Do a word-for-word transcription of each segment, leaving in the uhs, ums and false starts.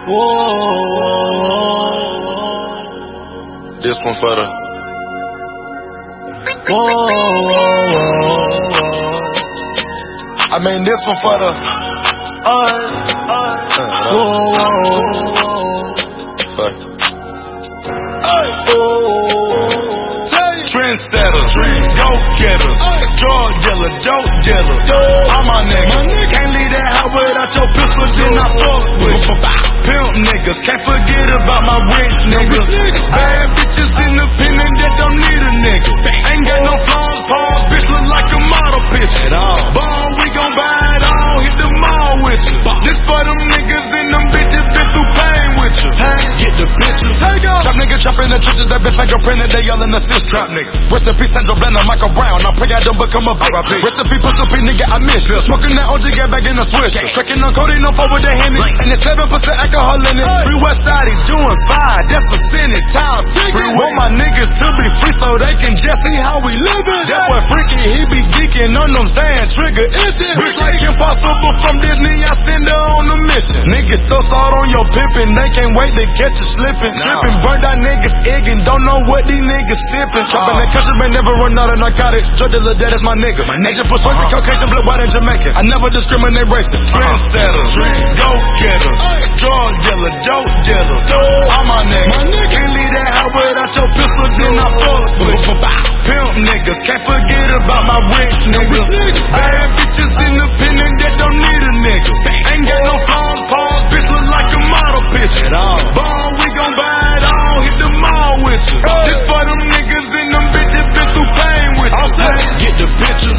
Whoa. This one for the. Whoa. I mean this one for the. Uh, uh, whoa. Fuck. Trendsetters, go-getters, drug dealers, dope dealers. All my niggas can't leave that house without your pistol, then I fuck with you. Pimp niggas, can't forget about my rich niggas. Bad bitches independent that don't need a nigga. Ain't got no flaws, paws, bitch look like a model picture. Ball, we gon' buy it all, hit the mall with you. This for them niggas and them bitches been through pain with you. Get the picture. Trap nigga trap in the trenches, that bitch fingerprinted, they all in the assist. Trap nigga. Rest in peace, Sandra Blanton, Michael Brown. I pray I don't become a bitch. Rest in peace, pussy P, nigga, I miss you. Smoking that O G, get back in the switch. Tracking on codeine, no four with the Henny. And it's seven percent alcohol in it. Free West Side, he doing fine. That's percentage time. Free want my niggas to be free so they can just see how we living. That boy freaky, he be geeking on them saying trigger itching. Bitch like Impossible from Disney, I send her on a mission. Niggas throw salt on your pimpin', they can't wait to catch you slipping. Tripping, burn out niggas egging, don't know what these niggas sipping. Trapping that country man never run out of narcotic. Drug dealer, that is my nigga. Asian persuasive, Caucasian, blood white and Jamaican. I never discriminate racist. Trendsetters, go-getters, drug dealer, dope dealers. All my niggas can't leave that house without your pistol, then I fuck with you. Pimp niggas, can't forget about my rich niggas. Bad bitches independent that don't need a nigga. Ain't got no flaws, paws, bitch look like a model picture. Ball, we gon' buy it all, hit the mall with you. This for them niggas and them bitches been through pain with you. Get the picture.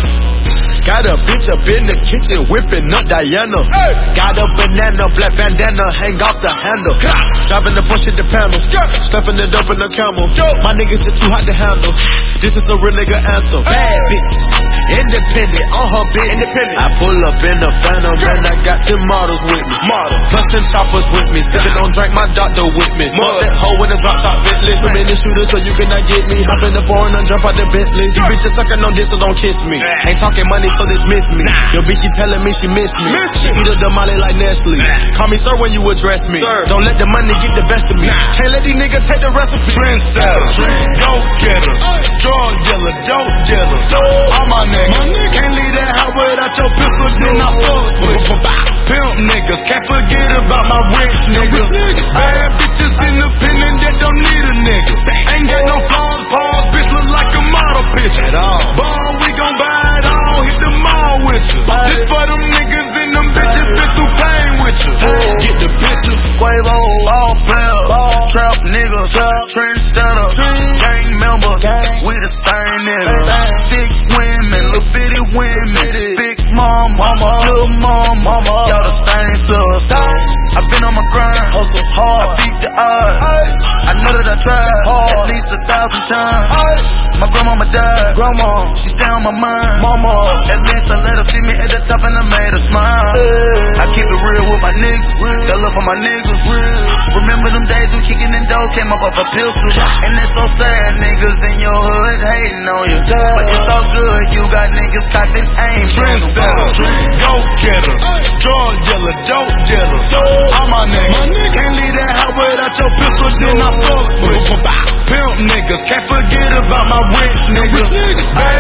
Got a bitch up in the kitchen whipping up Diana. Hey. Got a banana, black bandana, hang off the handle. Driving the push in the panel, stepping it up in the camel. My niggas is too hot to handle. This is a real nigga anthem. Bad bitches, independent, on her bitch. Independent. I pull up in the Phantom, and I got ten models with me. Model, plus ten choppers with me. Sipping on drink, my doctor with me. Mud that hoe in the drop top Bentley. So many shooters, so you cannot get me. Hop in the foreign and jump out the Bentley. You bitches sucking on this, so don't kiss me. Ain't talking money, so dismiss me. Your bitch, she telling me she miss me. She eat a Damali like Nestle. Call me sir when you address me. Don't let the money get the best of me. Can't let these niggas take the recipe. Trendsetters, go-getters, drug dealer, dope dealers. All my niggas can't leave that house without your pistol, then I fuck with you. Pimp niggas, can't forget about my rich niggas. Bad bitches independent that don't need a nigga. Ain't got no flaws, paws, bitch look like a model picture. Ball, we gon' buy it all, hit the mall with you. This for them niggas and them bitches been through pain with you. Get the picture. Quavo, all players, trap niggas, trendsetters, gang members, we the same niggas. Thick women, little bitty women, big mom, mama, little mom, mama, y'all the same sus. I been on my grind, hustle hard, I beat the odds. I know that I tried hard, at least a thousand times. My grandmama died, grandma, she stay on my mind, mama. At least I let her see me at the top and I made her smile. I keep it real with my niggas, got love for my niggas. Remember them days we kicking in doors, came up off a pistol. And it's so sad, niggas in your hood hating on you. But it's all good, you got niggas cocked and aimed. Trendsetters, go-getters, drug dealer, dope dealers. All my niggas can't leave that house without your pistol, then I fuck with you. Pimp niggas, can't forget about my rich niggas.